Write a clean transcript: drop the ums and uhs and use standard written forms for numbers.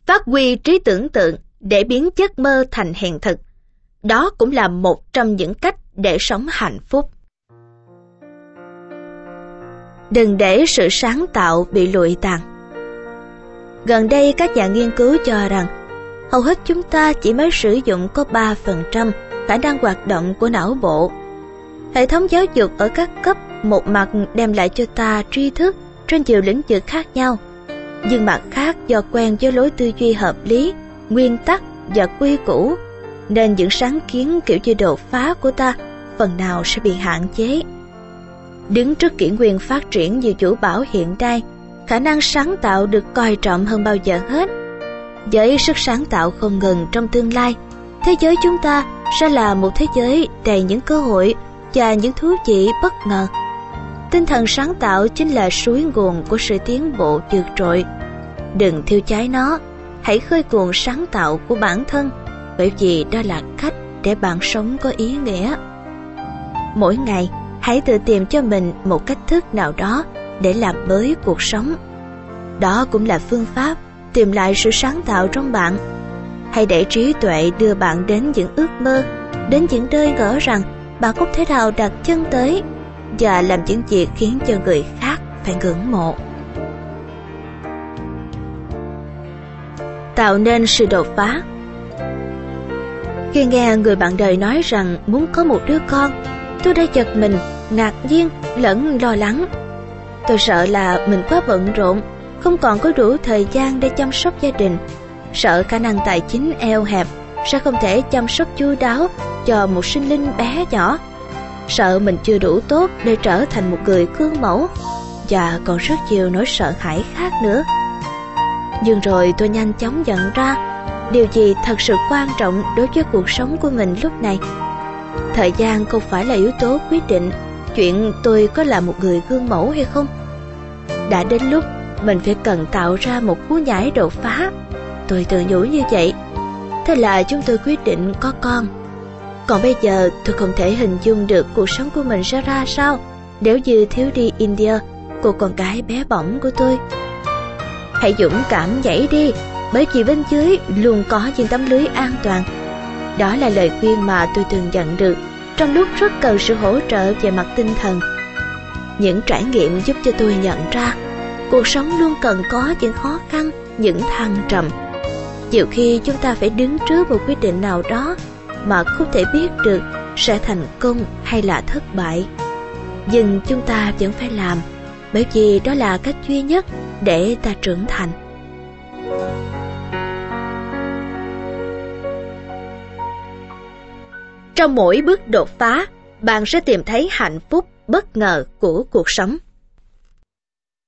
Phát huy trí tưởng tượng để biến giấc mơ thành hiện thực. Đó cũng là một trong những cách để sống hạnh phúc. Đừng để sự sáng tạo bị lụi tàn. Gần đây các nhà nghiên cứu cho rằng hầu hết chúng ta chỉ mới sử dụng có 3% khả năng hoạt động của não bộ. Hệ thống giáo dục ở các cấp một mặt đem lại cho ta tri thức trên nhiều lĩnh vực khác nhau, nhưng mặt khác do quen với lối tư duy hợp lý, nguyên tắc và quy củ, nên những sáng kiến kiểu như đột phá của ta phần nào sẽ bị hạn chế. Đứng trước kỷ nguyên phát triển như vũ bão hiện nay, khả năng sáng tạo được coi trọng hơn bao giờ hết. Với sức sáng tạo không ngừng trong tương lai, thế giới chúng ta sẽ là một thế giới đầy những cơ hội và những thú vị bất ngờ. Tinh thần sáng tạo chính là suối nguồn của sự tiến bộ vượt trội. Đừng thiêu cháy nó, hãy khơi nguồn sáng tạo của bản thân, bởi vì đó là cách để bạn sống có ý nghĩa. Mỗi ngày, hãy tự tìm cho mình một cách thức nào đó để làm mới cuộc sống. Đó cũng là phương pháp tìm lại sự sáng tạo trong bạn. Hãy để trí tuệ đưa bạn đến những ước mơ, đến những nơi ngỡ rằng bạn không thể nào đặt chân tới, và làm những việc khiến cho người khác phải ngưỡng mộ. Tạo nên sự đột phá. Khi nghe người bạn đời nói rằng muốn có một đứa con, tôi đã giật mình, ngạc nhiên lẫn lo lắng. Tôi sợ là mình quá bận rộn, không còn có đủ thời gian để chăm sóc gia đình, sợ khả năng tài chính eo hẹp sẽ không thể chăm sóc chu đáo cho một sinh linh bé nhỏ, sợ mình chưa đủ tốt để trở thành một người gương mẫu, và còn rất nhiều nỗi sợ hãi khác nữa. Nhưng rồi tôi nhanh chóng nhận ra điều gì thật sự quan trọng đối với cuộc sống của mình lúc này. Thời gian không phải là yếu tố quyết định chuyện tôi có là một người gương mẫu hay không. Đã đến lúc mình phải cần tạo ra một cú nhảy đột phá. Tôi tự nhủ như vậy. Thế là chúng tôi quyết định có con. Còn bây giờ tôi không thể hình dung được cuộc sống của mình sẽ ra sao nếu như thiếu đi India, cô con gái bé bỏng của tôi. Hãy dũng cảm nhảy đi, bởi vì bên dưới luôn có những tấm lưới an toàn. Đó là lời khuyên mà tôi từng nhận được trong lúc rất cần sự hỗ trợ về mặt tinh thần. Những trải nghiệm giúp cho tôi nhận ra cuộc sống luôn cần có những khó khăn, những thăng trầm. Nhiều khi chúng ta phải đứng trước một quyết định nào đó mà không thể biết được sẽ thành công hay là thất bại. Nhưng chúng ta vẫn phải làm, bởi vì đó là cách duy nhất để ta trưởng thành. Trong mỗi bước đột phá, bạn sẽ tìm thấy hạnh phúc bất ngờ của cuộc sống.